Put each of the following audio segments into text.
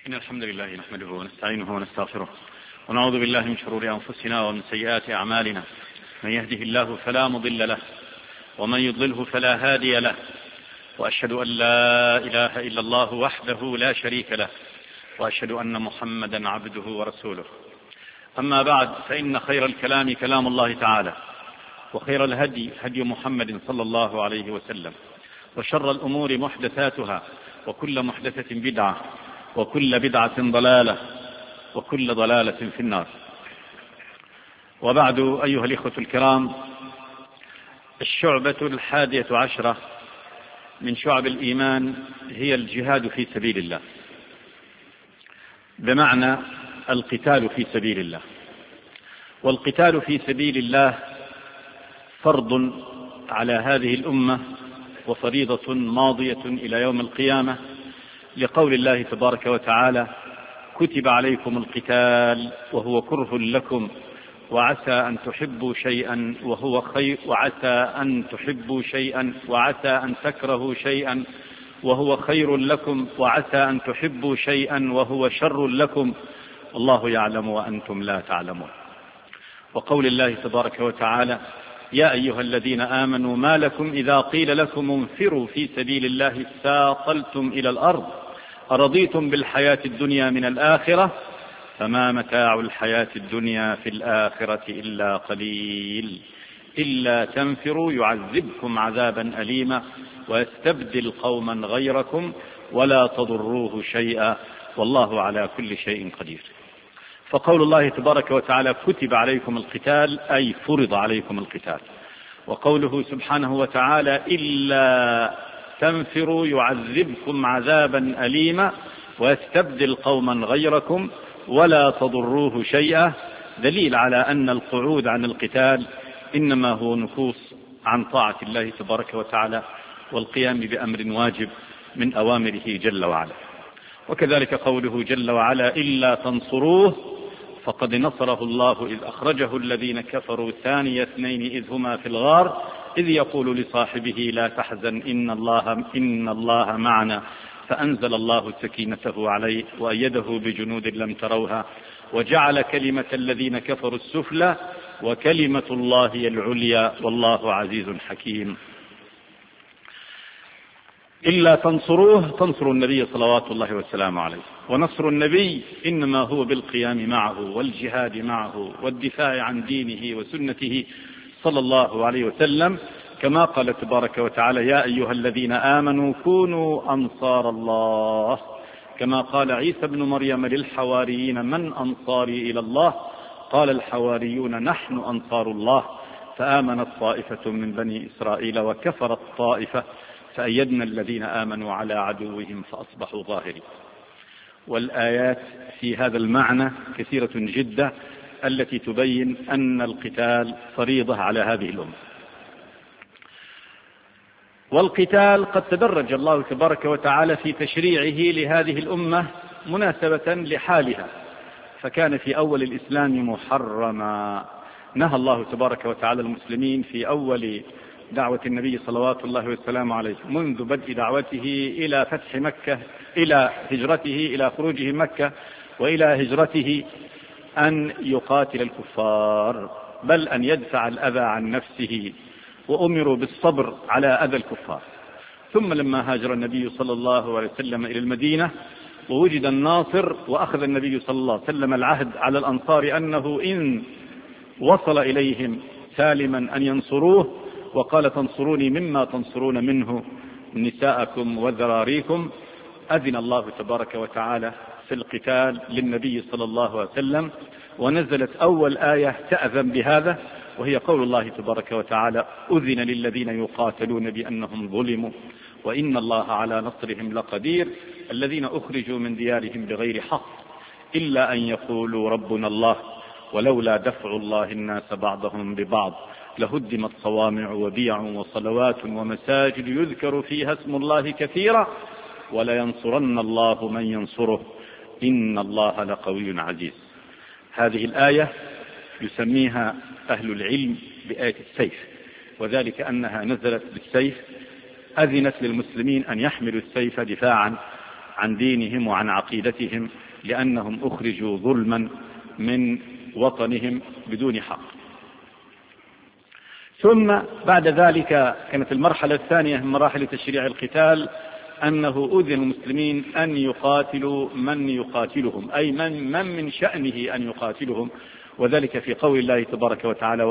إن الحمد لله نحمده ونستعينه ونستغفره ونعوذ بالله من شرور أنفسنا ومن سيئات أعمالنا. من يهده الله فلا مضل له ومن يضلله فلا هادي له، وأشهد أن لا إله إلا الله وحده لا شريك له، وأشهد أن محمدا عبده ورسوله. أما بعد، فإن خير الكلام كلام الله تعالى، وخير الهدي هدي محمد صلى الله عليه وسلم، وشر الأمور محدثاتها، وكل محدثة بدعة، وكل بدعة ضلالة، وكل ضلالة في النار. وبعد، أيها الإخوة الكرام، الشعبة 11 من شعب الإيمان هي الجهاد في سبيل الله، بمعنى القتال في سبيل الله. والقتال في سبيل الله فرض على هذه الأمة وفريضة ماضية إلى يوم القيامة، لقول الله تبارك وتعالى: كتب عليكم القتال وهو كره لكم وعسى أن تحبوا شيئا وهو خير، وعسى أن تحبوا شيئا وعسى أن تكرهوا شيئا وهو خير لكم، وعسى أن تحبوا شيئا وهو شر لكم، الله يعلم وأنتم لا تعلمون. وقول الله تبارك وتعالى: يا أيها الذين آمنوا ما لكم إذا قيل لكم انفروا في سبيل الله ثاقلتم إلى الأرض أرضيتم بالحياة الدنيا من الآخرة فما متاع الحياة الدنيا في الآخرة إلا قليل إلا تنفروا يعذبكم عذابا أليما ويستبدل قوما غيركم ولا تضروه شيئا والله على كل شيء قدير. فقول الله تبارك وتعالى: كتب عليكم القتال، أي فرض عليكم القتال. وقوله سبحانه وتعالى: إلا تنفروا يعذبكم عذابا أليما ويستبدل قوما غيركم ولا تضروه شيئا، دليل على أن القعود عن القتال إنما هو نكوص عن طاعة الله تبارك وتعالى والقيام بأمر واجب من أوامره جل وعلا. وكذلك قوله جل وعلا: إلا تنصروه فقد نصره الله إذ أخرجه الذين كفروا ثاني اثنين إذ هما في الغار إذ يقول لصاحبه لا تحزن إن الله معنا فأنزل الله سكينته عليه وأيده بجنود لم تروها وجعل كلمة الذين كفروا السفلى وكلمة الله هي العليا والله عزيز حكيم. إلا تنصروه، تنصروا النبي صلوات الله وسلامه عليه. ونصر النبي إنما هو بالقيام معه والجهاد معه والدفاع عن دينه وسنته صلى الله عليه وسلم، كما قال تبارك وتعالى: يا أيها الذين آمنوا كونوا أنصار الله، كما قال عيسى بن مريم للحواريين: من أنصاري إلى الله؟ قال الحواريون: نحن أنصار الله. فآمنت طائفة من بني إسرائيل وكفرت طائفة فأيدنا الذين آمنوا على عدوهم فأصبحوا ظاهرين. والآيات في هذا المعنى كثيرة جدا التي تبين أن القتال فريضة على هذه الأمة. والقتال قد تدرج الله تبارك وتعالى في تشريعه لهذه الأمة مناسبة لحالها، فكان في أول الإسلام محرما. نهى الله تبارك وتعالى المسلمين في أول دعوة النبي صلوات الله وسلامه عليه منذ بدء دعوته إلى فتح مكة، إلى هجرته، إلى خروجه مكة وإلى هجرته، أن يقاتل الكفار، بل أن يدفع الأذى عن نفسه، وأمروا بالصبر على أذى الكفار. ثم لما هاجر النبي صلى الله عليه وسلم إلى المدينة ووجد الناصر، وأخذ النبي صلى الله عليه وسلم العهد على الأنصار أنه إن وصل إليهم سالما أن ينصروه، وقال: تنصروني مما تنصرون منه نساءكم وذراريكم. أذن الله تبارك وتعالى في القتال للنبي صلى الله عليه وسلم، ونزلت أول آية تأذن بهذا، وهي قول الله تبارك وتعالى: أذن للذين يقاتلون بأنهم ظلموا وإن الله على نصرهم لقدير الذين أخرجوا من ديارهم بغير حق إلا أن يقولوا ربنا الله ولولا دفع الله الناس بعضهم ببعض لهدمت صوامع وبيع وصلوات ومساجد يذكر فيها اسم الله كثيرا ولينصرن الله من ينصره إن الله لقوي عزيز. هذه الآية يسميها أهل العلم بآية السيف، وذلك أنها نزلت بالسيف، أذنت للمسلمين أن يحملوا السيف دفاعا عن دينهم وعن عقيدتهم، لأنهم أخرجوا ظلما من وطنهم بدون حق. ثم بعد ذلك كانت المرحلة الثانية من مراحل تشريع القتال أنه أذن المسلمين أن يقاتلوا من يقاتلهم، أي من شأنه أن يقاتلهم، وذلك في قول الله تبارك وتعالى: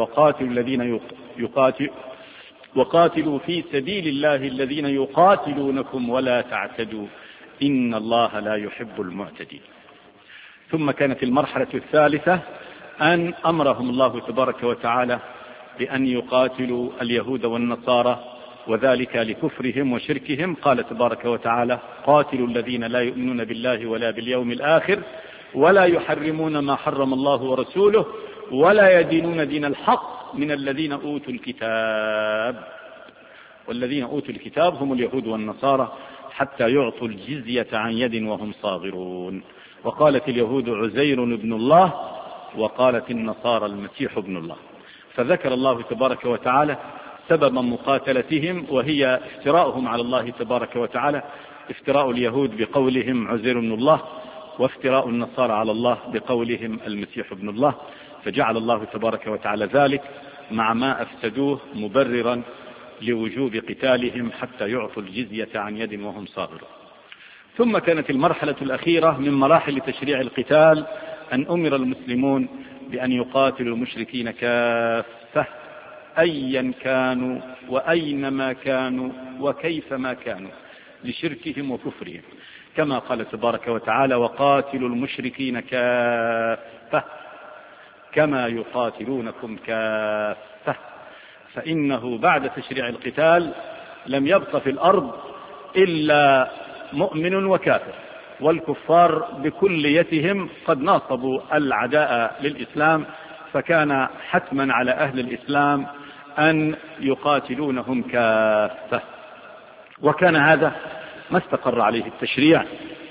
وقاتلوا في سبيل الله الذين يقاتلونكم ولا تعتدوا إن الله لا يحب المعتدين. ثم كانت المرحلة الثالثة أن أمرهم الله تبارك وتعالى بأن يقاتلوا اليهود والنصارى، وذلك لكفرهم وشركهم. قال تبارك وتعالى: قاتلوا الذين لا يؤمنون بالله ولا باليوم الآخر ولا يحرمون ما حرم الله ورسوله ولا يدينون دين الحق من الذين أوتوا الكتاب. والذين أوتوا الكتاب هم اليهود والنصارى حتى يعطوا الجزية عن يد وهم صاغرون. وقالت اليهود عزير ابن الله، وقالت النصارى المسيح ابن الله. فذكر الله تبارك وتعالى سبب مقاتلتهم، وهي افتراؤهم على الله تبارك وتعالى، افتراء اليهود بقولهم عزير ابن الله، وافتراء النصارى على الله بقولهم المسيح ابن الله. فجعل الله تبارك وتعالى ذلك مع ما أفسدوه مبررا لوجوب قتالهم حتى يعطوا الجزية عن يد وهم صاغرون. ثم كانت المرحلة الأخيرة من مراحل تشريع القتال أن أمر المسلمون بأن يقاتلوا المشركين كافة، أيا كانوا وأينما كانوا وكيفما كانوا، لشركهم وكفرهم، كما قال تبارك وتعالى: وقاتلوا المشركين كافة كما يقاتلونكم كافة. فإنه بعد تشريع القتال لم يبق في الأرض إلا مؤمن وكافر، والكفار بكليتهم قد ناصبوا العداء للإسلام، فكان حتما على أهل الإسلام أن يقاتلونهم كافة. وكان هذا ما استقر عليه التشريع،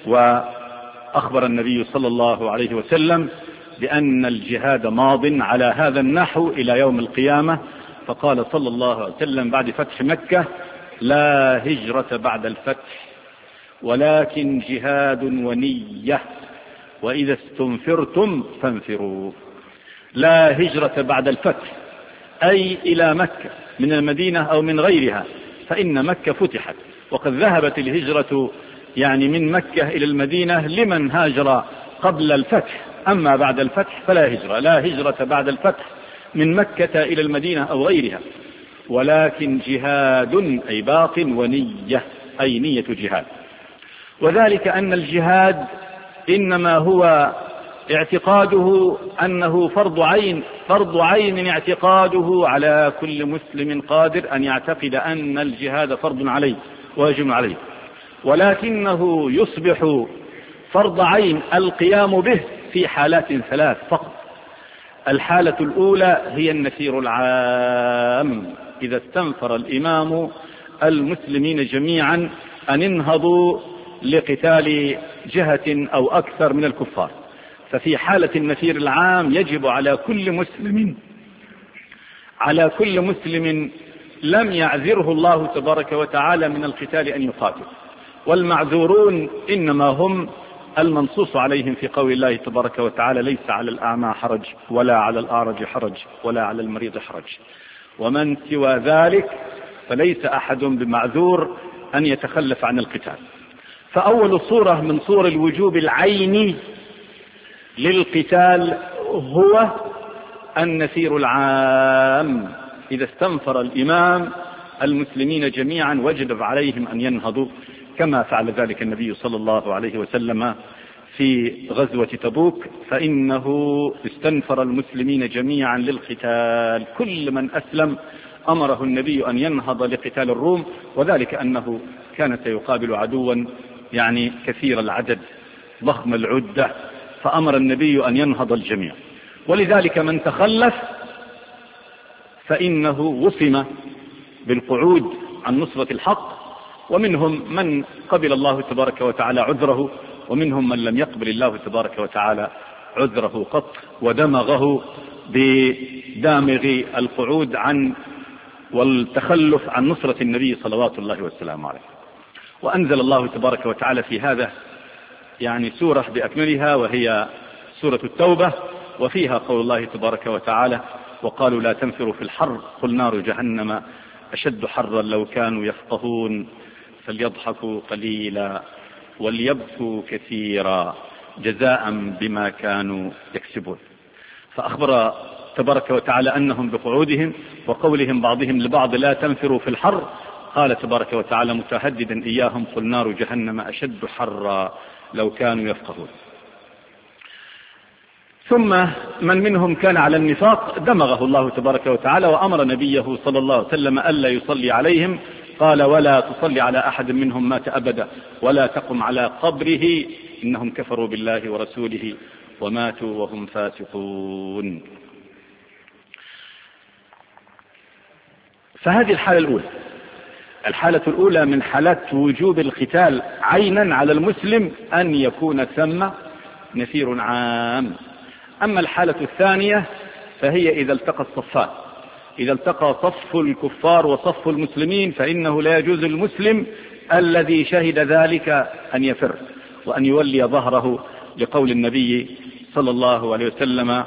وأخبر النبي صلى الله عليه وسلم بأن الجهاد ماض على هذا النحو إلى يوم القيامة. فقال صلى الله عليه وسلم بعد فتح مكة: لا هجرة بعد الفتح ولكن جهاد ونية، وإذا استنفرتم فانفروا. لا هجرة بعد الفتح، أي إلى مكة من المدينة أو من غيرها، فإن مكة فتحت، وقد ذهبت الهجرة يعني من مكة إلى المدينة لمن هاجر قبل الفتح. أما بعد الفتح فلا هجرة، لا هجرة بعد الفتح من مكة إلى المدينة أو غيرها، ولكن جهاد أي باق، ونية أي نية جهاد. وذلك أن الجهاد إنما هو اعتقاده أنه فرض عين اعتقاده على كل مسلم قادر أن يعتقد أن الجهاد فرض عليه واجب عليه، ولكنه يصبح فرض عين القيام به في حالات ثلاث فقط. الحالة الأولى هي النفير العام، إذا استنفر الإمام المسلمين جميعا أن انهضوا لقتال جهة أو أكثر من الكفار، ففي حالة النفير العام يجب على كل مسلم لم يعذره الله تبارك وتعالى من القتال أن يقاتل. والمعذورون إنما هم المنصوص عليهم في قول الله تبارك وتعالى: ليس على الأعمى حرج ولا على الأعرج حرج ولا على المريض حرج. ومن سوى ذلك فليس أحد بمعذور أن يتخلف عن القتال. فأول صورة من صور الوجوب العيني للقتال هو النفير العام، إذا استنفر الإمام المسلمين جميعا وجب عليهم أن ينهضوا، كما فعل ذلك النبي صلى الله عليه وسلم في غزوة تبوك، فإنه استنفر المسلمين جميعا للقتال. كل من أسلم أمره النبي أن ينهض لقتال الروم، وذلك أنه كان سيقابل عدوا يعني كثير العدد ضخم العدة، فأمر النبي أن ينهض الجميع. ولذلك من تخلف فإنه وصم بالقعود عن نصرة الحق، ومنهم من قبل الله تبارك وتعالى عذره، ومنهم من لم يقبل الله تبارك وتعالى عذره قط، ودمغه بدامغ القعود عن والتخلف عن نصرة النبي صلوات الله والسلام عليه. وأنزل الله تبارك وتعالى في هذا يعني سورة بأكملها، وهي سورة التوبة، وفيها قول الله تبارك وتعالى: وقالوا لا تنفروا في الحر قل نار جهنم أشد حرا لو كانوا يفقهون فليضحكوا قليلا وليبكوا كثيرا جزاء بما كانوا يكسبون. فأخبر تبارك وتعالى أنهم بقعودهم وقولهم بعضهم لبعض لا تنفروا في الحر، قال تبارك وتعالى متهددا إياهم: قل نار جهنم أشد حرا لو كانوا يفقهون. ثم من منهم كان على النفاق دمغه الله تبارك وتعالى وأمر نبيه صلى الله عليه وسلم ألا يصلي عليهم، قال: ولا تصلي على أحد منهم مات أبدا ولا تقم على قبره إنهم كفروا بالله ورسوله وماتوا وهم فاسقون. فهذه الحالة الأولى من حالات وجوب القتال عينا على المسلم أن يكون ثم نفير عام. أما الحالة الثانية فهي إذا التقى الصفان، إذا التقى صف الكفار وصف المسلمين، فإنه لا يجوز المسلم الذي شهد ذلك أن يفر وأن يولي ظهره، لقول النبي صلى الله عليه وسلم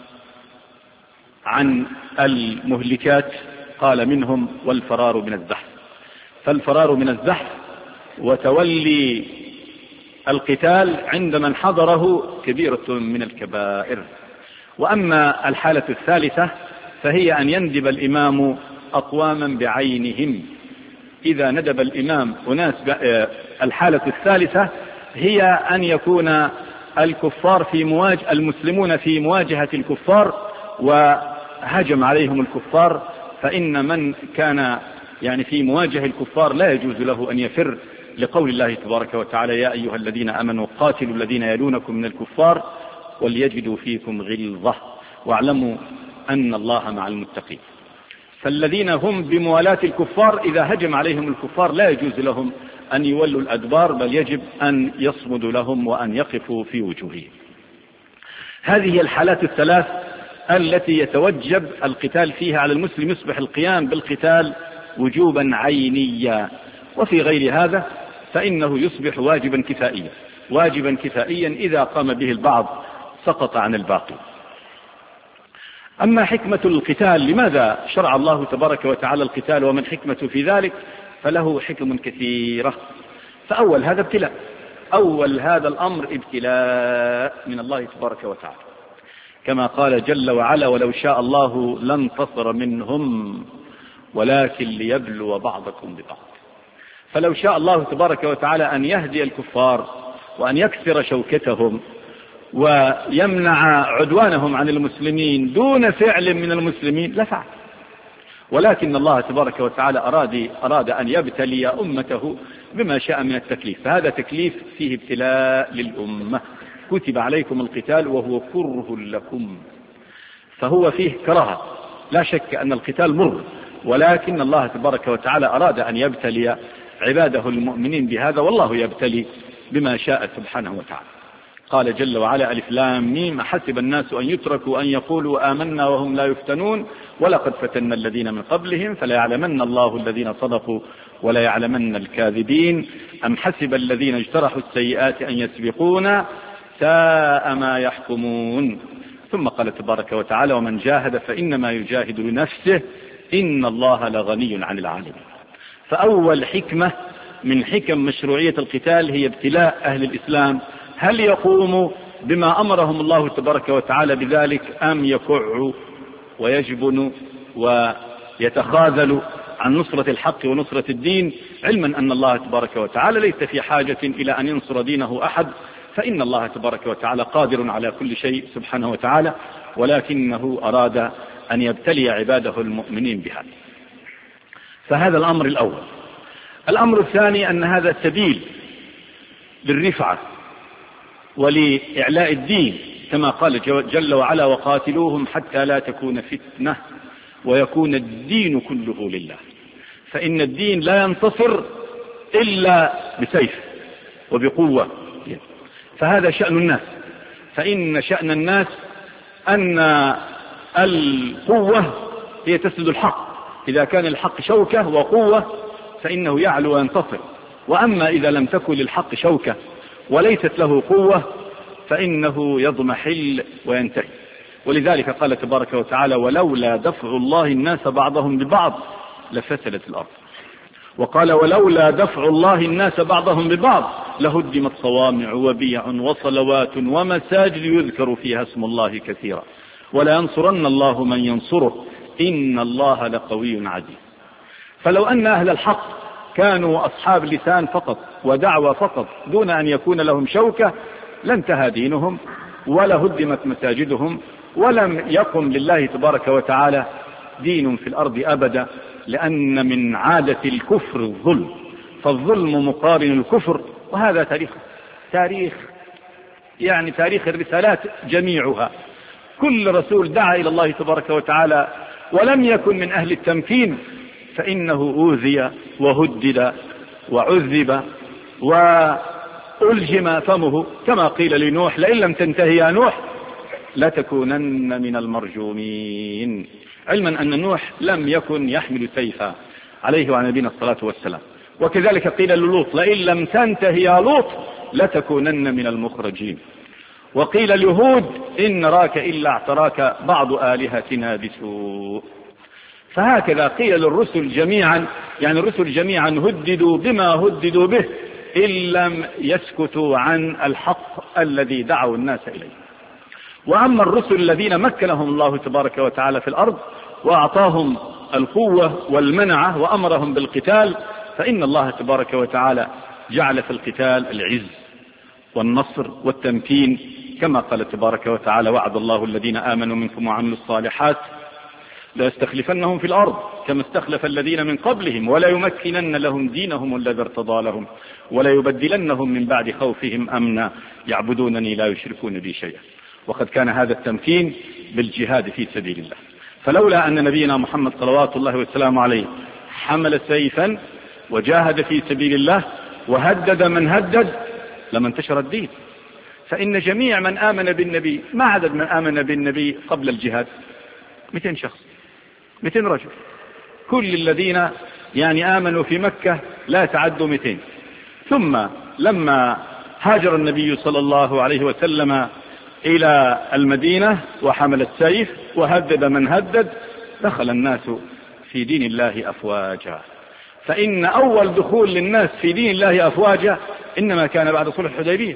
عن المهلكات قال: منهم والفرار من الزحف. فالفرار من الزحف وتولي القتال عند من حضره كبيرة من الكبائر. وأما الحالة الثالثة فهي أن يندب الإمام أقواما بعينهم. إذا ندب الإمام أناس، الحالة الثالثة هي أن يكون الكفار المسلمون في مواجهة الكفار وهجم عليهم الكفار، فإن من كان في مواجهة الكفار لا يجوز له أن يفر، لقول الله تبارك وتعالى: يا أيها الذين آمنوا قاتلوا الذين يلونكم من الكفار وليجدوا فيكم غلظة واعلموا أن الله مع المتقين. فالذين هم بموالاة الكفار إذا هجم عليهم الكفار لا يجوز لهم أن يولوا الأدبار، بل يجب أن يصمدوا لهم وأن يقفوا في وجوههم. هذه الحالات الثلاث التي يتوجب القتال فيها على المسلم، يصبح القيام بالقتال وجوبا عينيا. وفي غير هذا فإنه يصبح واجبا كفائيا إذا قام به البعض سقط عن الباقي. أما حكمة القتال، لماذا شرع الله تبارك وتعالى القتال وما الحكمة في ذلك؟ فله حكم كثيرة. فأول هذا الأمر ابتلاء من الله تبارك وتعالى، كما قال جل وعلا: ولو شاء الله لانتصر منهم ولكن ليبلو بعضكم ببعض. فلو شاء الله تبارك وتعالى أن يهدي الكفار وأن يكسر شوكتهم ويمنع عدوانهم عن المسلمين دون فعل من المسلمين لفعل، ولكن الله تبارك وتعالى أراد أن يبتلي أمته بما شاء من التكليف. فهذا تكليف فيه ابتلاء للأمة. كتب عليكم القتال وهو كره لكم، فهو فيه كراهة، لا شك أن القتال مر، ولكن الله تبارك وتعالى أراد أن يبتلي عباده المؤمنين بهذا، والله يبتلي بما شاء سبحانه وتعالى. قال جل وعلا: ألف لام ميم حسب الناس أن يتركوا أن يقولوا آمنا وهم لا يفتنون ولقد فتنا الذين من قبلهم فلا يعلمن الله الذين صدقوا ولا يعلمن الكاذبين أم حسب الذين اجترحوا السيئات أن يسبقونا ساء ما يحكمون. ثم قال تبارك وتعالى: ومن جاهد فإنما يجاهد لنفسه إن الله لغني عن العالمين. فأول حكمة من حكم مشروعية القتال هي ابتلاء أهل الإسلام، هل يقوموا بما أمرهم الله تبارك وتعالى بذلك أم يكعوا ويجبنوا ويتخاذلوا عن نصرة الحق ونصرة الدين، علما أن الله تبارك وتعالى ليس في حاجة إلى أن ينصر دينه أحد، فإن الله تبارك وتعالى قادر على كل شيء سبحانه وتعالى، ولكنه أراد أن يبتلي عباده المؤمنين بهذا. فهذا الأمر الأول. الأمر الثاني أن هذا سبيل للرفعة ولإعلاء الدين، كما قال جل وعلا: وقاتلوهم حتى لا تكون فتنة ويكون الدين كله لله. فإن الدين لا ينتصر إلا بسيف وبقوة، فهذا شأن الناس. فإن شأن الناس أن القوة هي تسد الحق، إذا كان الحق شوكة وقوة فإنه يعلو وينتصر. وأما إذا لم تكن للحق شوكة وليست له قوة فإنه يضمحل وينتهي. ولذلك قال تبارك وتعالى: ولولا دفع الله الناس بعضهم ببعض لفسدت الأرض. وقال: ولولا دفع الله الناس بعضهم ببعض لهدمت صوامع وبيع وصلوات ومساجد يذكر فيها اسم الله كثيرا ولا ينصرن الله من ينصره إن الله لقوي عزيز. فلو أن أهل الحق كانوا أصحاب لسان فقط ودعوة فقط دون أن يكون لهم شوكة لانتهى دينهم ولا هدمت مساجدهم ولم يقم لله تبارك وتعالى دين في الأرض أبدا، لأن من عادة الكفر الظلم، فالظلم مقارن الكفر. وهذا تاريخ الرسالات جميعها. كل رسول دعا إلى الله تبارك وتعالى ولم يكن من أهل التمكين فإنه أوذي وهدد وعذب وألجم فمه، كما قيل لنوح: لئن لم تنتهي يا نوح لتكونن من المرجومين، علما أن نوح لم يكن يحمل سيفا عليه وعلى نبينا الصلاة والسلام. وكذلك قيل للوط: لئن لم تنتهي يا لوط لتكونن من المخرجين. وقيل لهود: إن نراك إلا اعتراك بعض آلهتنا بسوء. فهكذا قيل للرسل جميعا، يعني الرسل جميعا هددوا بما هددوا به إن لم يسكتوا عن الحق الذي دعوا الناس إليه. وأما الرسل الذين مكنهم الله تبارك وتعالى في الأرض وأعطاهم القوة والمنعة وأمرهم بالقتال، فإن الله تبارك وتعالى جعل في القتال العز والنصر والتمكين، كما قال تبارك وتعالى: وعد الله الذين آمنوا منكم وعملوا الصالحات ليستخلفنهم في الأرض كما استخلف الذين من قبلهم ولا يمكنن لهم دينهم الذي ارتضى لهم ولا يبدلنهم من بعد خوفهم أمنا يعبدونني لا يشركون بي شيئا. وقد كان هذا التمكين بالجهاد في سبيل الله. فلولا أن نبينا محمد صلوات الله وسلامه عليه حمل سيفا وجاهد في سبيل الله وهدد من هدد لما انتشر الدين. فإن جميع من آمن بالنبي، ما عدد من آمن بالنبي قبل الجهاد؟ 200 شخص، 200 رجل. كل الذين آمنوا في مكة لا تعدوا 200. ثم لما هاجر النبي صلى الله عليه وسلم إلى المدينة وحمل السيف وهدد من هدد، دخل الناس في دين الله أفواجا. فإن أول دخول للناس في دين الله أفواجا إنما كان بعد صلح الحديبية.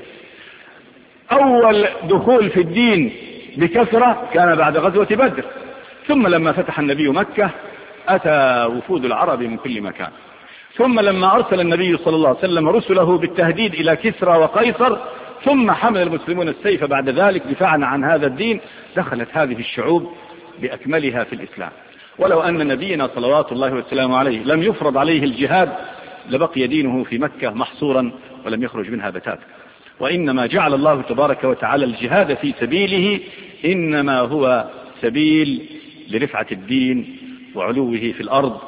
أول دخول في الدين بكثرة كان بعد غزوة بدر. ثم لما فتح النبي مكة أتى وفود العرب من كل مكان. ثم لما أرسل النبي صلى الله عليه وسلم رسله بالتهديد إلى كسرى وقيصر، ثم حمل المسلمون السيف بعد ذلك دفاعا عن هذا الدين، دخلت هذه الشعوب بأكملها في الإسلام. ولو أن نبينا صلوات الله وسلامه عليه لم يفرض عليه الجهاد لبقي دينه في مكة محصورا ولم يخرج منها بتاتا. وإنما جعل الله تبارك وتعالى الجهاد في سبيله إنما هو سبيل لرفعة الدين وعلوه في الأرض،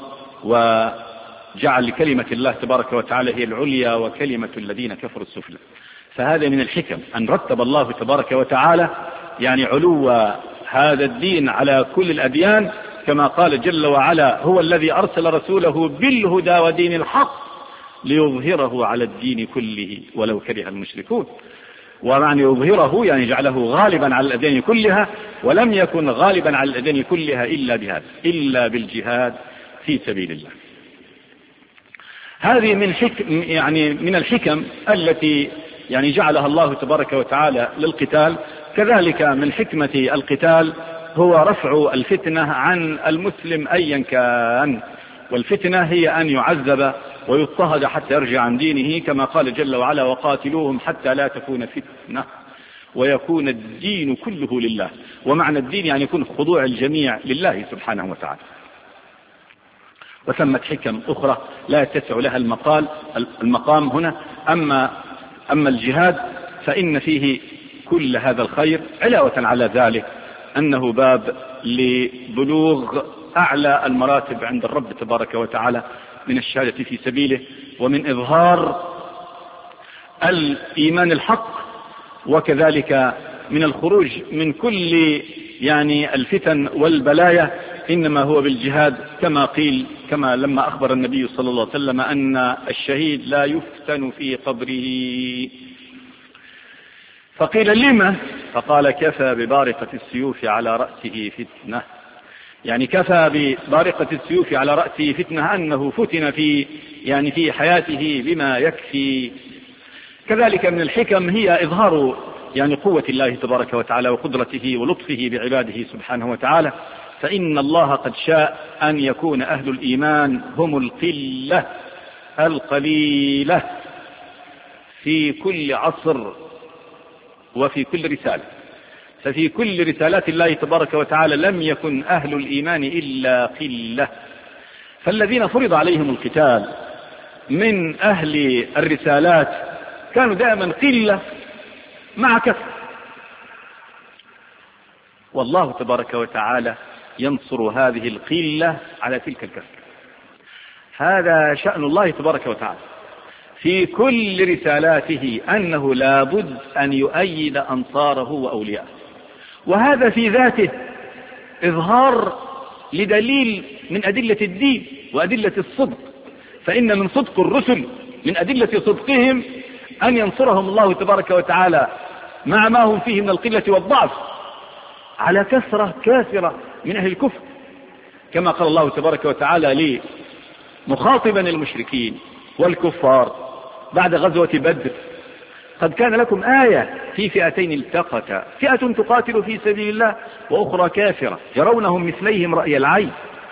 وجعل لكلمة الله تبارك وتعالى هي العليا وكلمة الذين كفروا السفلى. فهذا من الحكم أن رتب الله تبارك وتعالى علو هذا الدين على كل الأديان، كما قال جل وعلا: هو الذي أرسل رسوله بالهدى ودين الحق ليظهره على الدين كله ولو كره المشركون. ومعنى يظهره جعله غالبا على الأديان كلها، ولم يكن غالبا على الأديان كلها إلا بهذا، إلا بالجهاد في سبيل الله. هذه من الحكم التي جعلها الله تبارك وتعالى للقتال. كذلك من حكمة القتال هو رفع الفتنة عن المسلم أيا كان، والفتنة هي أن يعذب ويضطهد حتى يرجع عن دينه، كما قال جل وعلا: وقاتلوهم حتى لا تكون فتنة ويكون الدين كله لله. ومعنى الدين يكون خضوع الجميع لله سبحانه وتعالى. وثمت حكم أخرى لا يتسع لها المقام هنا. أما الجهاد فإن فيه كل هذا الخير. علاوة على ذلك أنه باب لبلوغ أعلى المراتب عند الرب تبارك وتعالى من الشهادة في سبيله، ومن إظهار الإيمان الحق، وكذلك من الخروج من كل الفتن والبلايا، إنما هو بالجهاد، كما قيل، كما لما أخبر النبي صلى الله عليه وسلم أن الشهيد لا يفتن في قبره فقيل لما؟ فقال كفى ببارقة السيوف على رأسه فتنة، يعني كفى ببارقة السيوف على رأسه فتنة، أنه فتن في حياته بما يكفي. كذلك من الحكم هي إظهار قوة الله تبارك وتعالى وقدرته ولطفه بعباده سبحانه وتعالى، فإن الله قد شاء أن يكون أهل الإيمان هم القلة القليلة في كل عصر وفي كل رسالة. ففي كل رسالات الله تبارك وتعالى لم يكن أهل الإيمان إلا قلة. فالذين فرض عليهم القتال من أهل الرسالات كانوا دائما قلة مع كثرة، والله تبارك وتعالى ينصر هذه القلة على تلك الكثرة. هذا شأن الله تبارك وتعالى في كل رسالاته، أنه لا بد أن يؤيد أنصاره وأولياءه، وهذا في ذاته إظهار لدليل من أدلة الدين وأدلة الصدق. فإن من صدق الرسل، من أدلة صدقهم، أن ينصرهم الله تبارك وتعالى مع ما هم فيه من القلة والضعف على كثرة كافرة من أهل الكفر، كما قال الله تبارك وتعالى لي مخاطبا المشركين والكفار بعد غزوة بدر: قد كان لكم آية في فئتين التقتا، فئة تقاتل في سبيل الله وأخرى كافرة يرونهم مثليهم رأي العين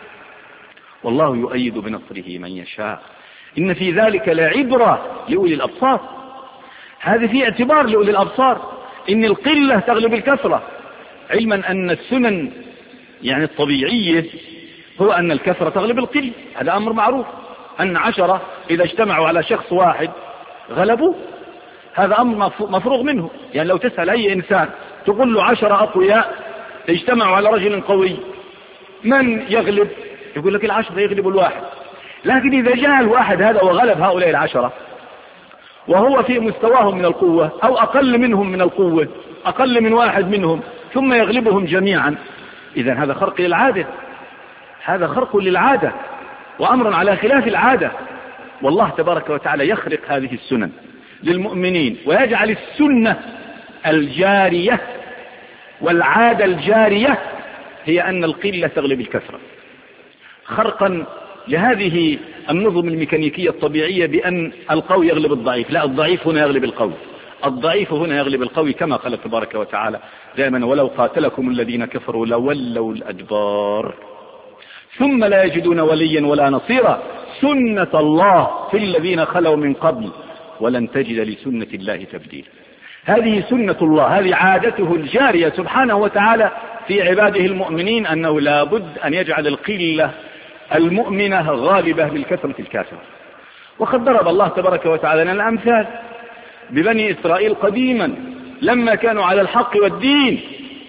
والله يؤيد بنصره من يشاء إن في ذلك لعبرة لأولي الأبصار. هذا في اعتبار لأولي الأبصار، إن القلة تغلب الكثرة، علما أن السنن الطبيعية هو أن الكثرة تغلب القلة. هذا أمر معروف، أن 10 إذا اجتمعوا على شخص واحد غلبوه، هذا أمر مفروغ منه. لو تسأل أي إنسان تقول له 10 أقوياء اجتمعوا على رجل قوي من يغلب؟ يقول لك 10 يغلب الواحد. لكن إذا جاء الواحد هذا وغلب هؤلاء 10 وهو في مستواهم من القوة أو أقل منهم من القوة، أقل من واحد منهم، ثم يغلبهم جميعا، إذن هذا خرق للعادة، هذا خرق للعادة وأمر على خلاف العادة. والله تبارك وتعالى يخرق هذه السنن للمؤمنين ويجعل السنة الجارية والعادة الجارية هي أن القلة تغلب الكثرة، خرقا لهذه النظم الميكانيكية الطبيعية بأن القوي يغلب الضعيف. لا، الضعيف هنا يغلب القوي، الضعيف هنا يغلب القوي، كما قال تبارك وتعالى دائما: ولو قاتلكم الذين كفروا لولوا الأدبار ثم لا يجدون وليا ولا نصيرا سنة الله في الذين خلوا من قبل ولن تجد لسنة الله تبديلا. هذه سنة الله، هذه عادته الجارية سبحانه وتعالى في عباده المؤمنين، أنه لا بد أن يجعل القلة المؤمنة غالبة بالكثرة الكافرة. وقد ضرب الله تبارك وتعالى لنا الأمثال ببني إسرائيل قديما لما كانوا على الحق والدين،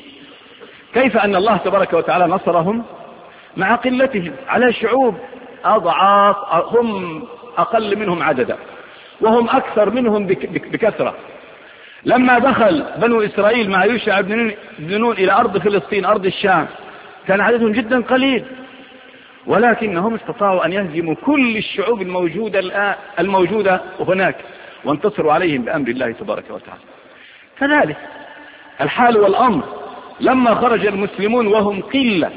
كيف أن الله تبارك وتعالى نصرهم مع قلتهم على شعوب أضعاف، هم أقل منهم عددا وهم أكثر منهم بكثرة. لما دخل بنو إسرائيل مع يوشع بن نون إلى أرض فلسطين أرض الشام كان عددهم جدا قليل، ولكنهم استطاعوا أن يهزموا كل الشعوب الموجودة هناك وانتصروا عليهم بأمر الله تبارك وتعالى. كذلك الحال والأمر لما خرج المسلمون وهم قلة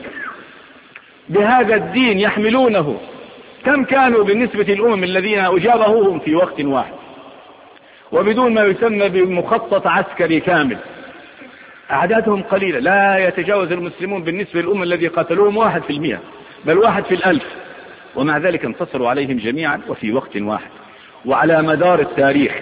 بهذا الدين يحملونه، كم كانوا بالنسبة للأمم الذين أجابوهم في وقت واحد وبدون ما يسمى بمخطط عسكري كامل؟ أعدادهم قليلة، لا يتجاوز المسلمون بالنسبة للأمم الذي قتلوهم 1%، بل 1 في 1000، ومع ذلك انتصروا عليهم جميعا وفي وقت واحد وعلى مدار التاريخ.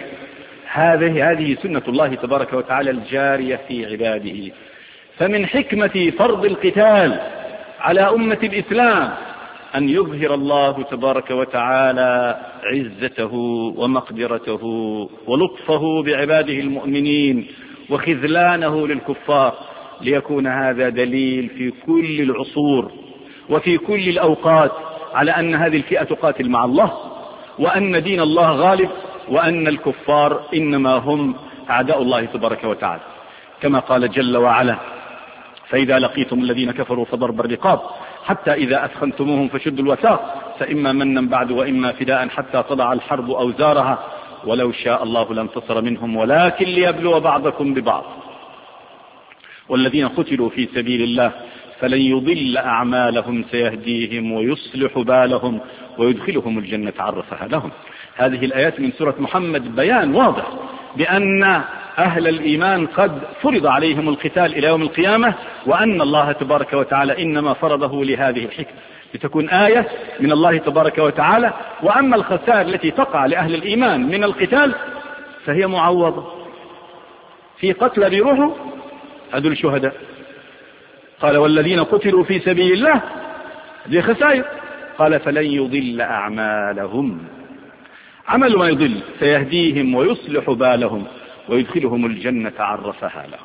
هذه سنة الله تبارك وتعالى الجارية في عباده. فمن حكمة فرض القتال على أمة الإسلام أن يظهر الله تبارك وتعالى عزته ومقدرته ولطفه بعباده المؤمنين وخذلانه للكفار، ليكون هذا دليل في كل العصور وفي كل الأوقات على أن هذه الفئة تقاتل مع الله، وأن دين الله غالب، وأن الكفار إنما هم أعداء الله تبارك وتعالى، كما قال جل وعلا: فإذا لقيتم الذين كفروا فضرب الرقاب حتى إذا أثخنتموهم فشدوا الوثاق فإما منا بعد وإما فداء حتى تضع الحرب أوزارها ولو شاء الله لانتصر منهم ولكن ليبلو بعضكم ببعض. والذين قتلوا في سبيل الله فلن يضل أعمالهم سيهديهم ويصلح بالهم ويدخلهم الجنة عرفها لهم. هذه الآيات من سورة محمد بيان واضح بأن أهل الإيمان قد فرض عليهم القتال إلى يوم القيامة، وأن الله تبارك وتعالى إنما فرضه لهذه الحكمة، لتكون آية من الله تبارك وتعالى. وأما الخسائر التي تقع لأهل الإيمان من القتال فهي معوضة. في قتلى بيروحوا هذول الشهداء، قال والذين قتلوا في سبيل الله هذه خسائر، قال فلن يضل أعمالهم، عمل ما يضل سيهديهم ويصلح بالهم ويدخلهم الجنة عرفها لهم.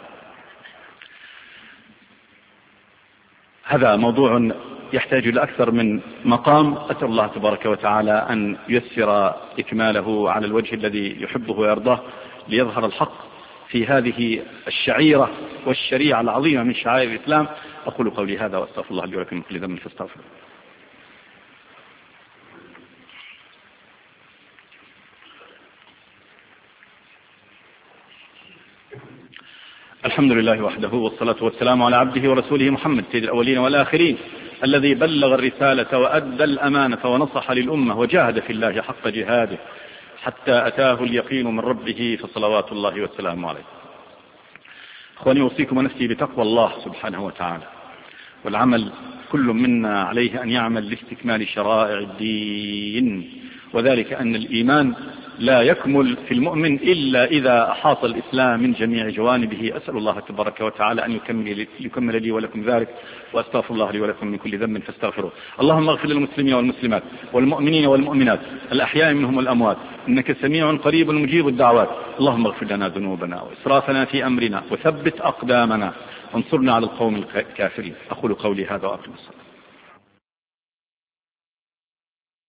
هذا موضوع يحتاج إلى أكثر من مقام، أسأل الله تبارك وتعالى أن ييسر إكماله على الوجه الذي يحبه ويرضاه ليظهر الحق في هذه الشعيرة والشريعة العظيمة من شعائر الإسلام. أقول قولي هذا وأستغفر الله لي ولكم من كل ذنب فاستغفروه. الحمد لله وحده والصلاة والسلام على عبده ورسوله محمد سيد الأولين والآخرين، الذي بلغ الرسالة وأدى الأمانة ونصح للأمة وجاهد في الله حق جهاده حتى أتاه اليقين من ربه، فصلوات الله والسلام عليه. أخواني أوصيكم ونفسي بتقوى الله سبحانه وتعالى، والعمل كل منا عليه أن يعمل لاستكمال شرائع الدين، وذلك أن الإيمان لا يكمل في المؤمن إلا إذا أحاط الإسلام من جميع جوانبه. أسأل الله تبارك وتعالى أن يكمل لي ولكم ذلك، وأستغفر الله لي ولكم من كل ذنب فاستغفروه. اللهم اغفر للمسلمين والمسلمات والمؤمنين والمؤمنات الأحياء منهم والأموات، إنك سميع قريب مجيب الدعوات. اللهم اغفر لنا ذنوبنا وإسرافنا في أمرنا وثبت أقدامنا وانصرنا على القوم الكافرين. أقول قولي هذا وأقم الصلاة.